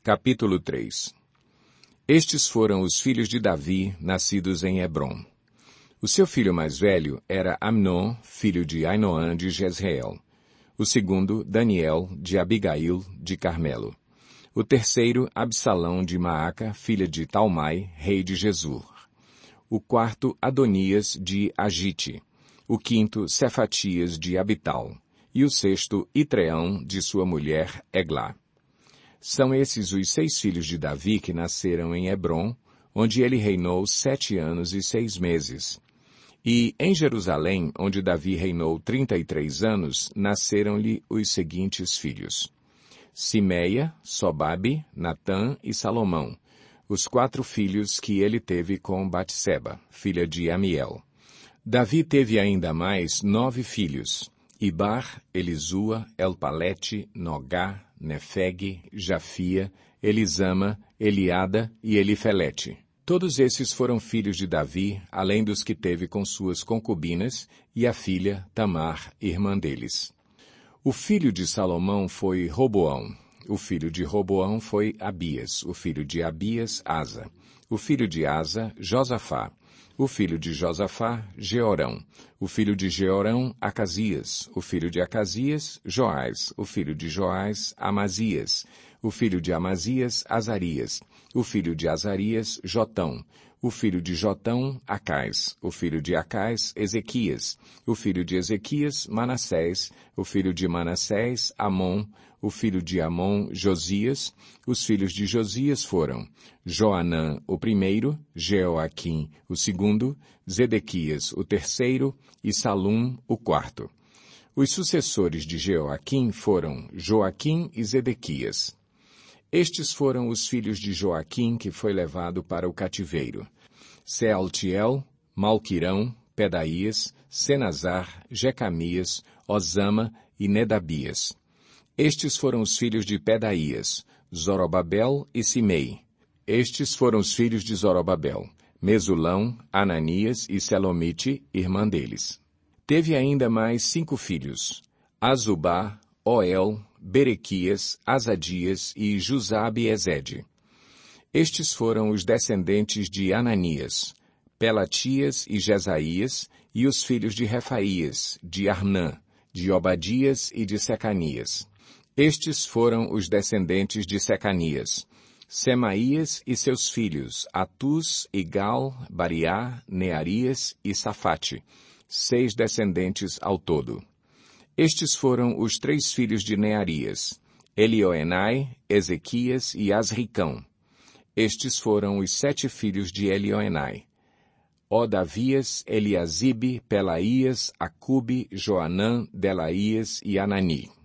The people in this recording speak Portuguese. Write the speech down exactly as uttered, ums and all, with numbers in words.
Capítulo três. Estes foram os filhos de Davi, nascidos em Hebrom. O seu filho mais velho era Amnon, filho de Ainoã de Jezreel. O segundo, Daniel, de Abigail, de Carmelo. O terceiro, Absalão de Maaca, filha de Talmai, rei de Gesur. O quarto, Adonias de Agite. O quinto, Cefatias de Abital. E o sexto, Itreão, de sua mulher, Eglá. São esses os seis filhos de Davi que nasceram em Hebrom, onde ele reinou sete anos e seis meses. E em Jerusalém, onde Davi reinou trinta e três anos, nasceram-lhe os seguintes filhos: Simeia, Sobabe, Natã e Salomão, os quatro filhos que ele teve com Batseba, filha de Amiel. Davi teve ainda mais nove filhos: Ibar, Elisua, Elpalete, Nogá, Nefeg, Jafia, Elisama, Eliada e Elifelete. Todos esses foram filhos de Davi, além dos que teve com suas concubinas, e a filha Tamar, irmã deles. O filho de Salomão foi Roboão. O filho de Roboão foi Abias. O filho de Abias, Asa. O filho de Asa, Josafá. O filho de Josafá, Jeorão. O filho de Jeorão, Acasias. O filho de Acasias, Joás. O filho de Joás, Amazias. O filho de Amazias, Azarias. O filho de Azarias, Jotão. O filho de Jotão, Acais. O filho de Acais, Ezequias. O filho de Ezequias, Manassés. O filho de Manassés, Amon. O filho de Amon, Josias. Os filhos de Josias foram Joanã, o primeiro, Jeoaquim, o segundo, Zedequias, o terceiro, e Salum, o quarto. Os sucessores de Jeoaquim foram Joaquim e Zedequias. Estes foram os filhos de Joaquim que foi levado para o cativeiro: Sealtiel, Malquirão, Pedaías, Senazar, Jecamias, Osama e Nedabias. Estes foram os filhos de Pedaías, Zorobabel e Simei. Estes foram os filhos de Zorobabel: Mesulão, Ananias e Selomite, irmã deles. Teve ainda mais cinco filhos: Azubá, Oel, Berequias, Azadias e Jusabe-Ezede. Estes foram os descendentes de Ananias, Pelatias e Jesaías, e os filhos de Refaías, de Arnã, de Obadias e de Secanias. Estes foram os descendentes de Secanias: Semaías e seus filhos, Atus, Igal, Bariá, Nearias e Safate, seis descendentes ao todo. Estes foram os três filhos de Nearias: Elioenai, Ezequias e Asricão. Estes foram os sete filhos de Elioenai: Odavias, Eliasibe, Pelaías, Acube, Joanã, Delaías e Anani.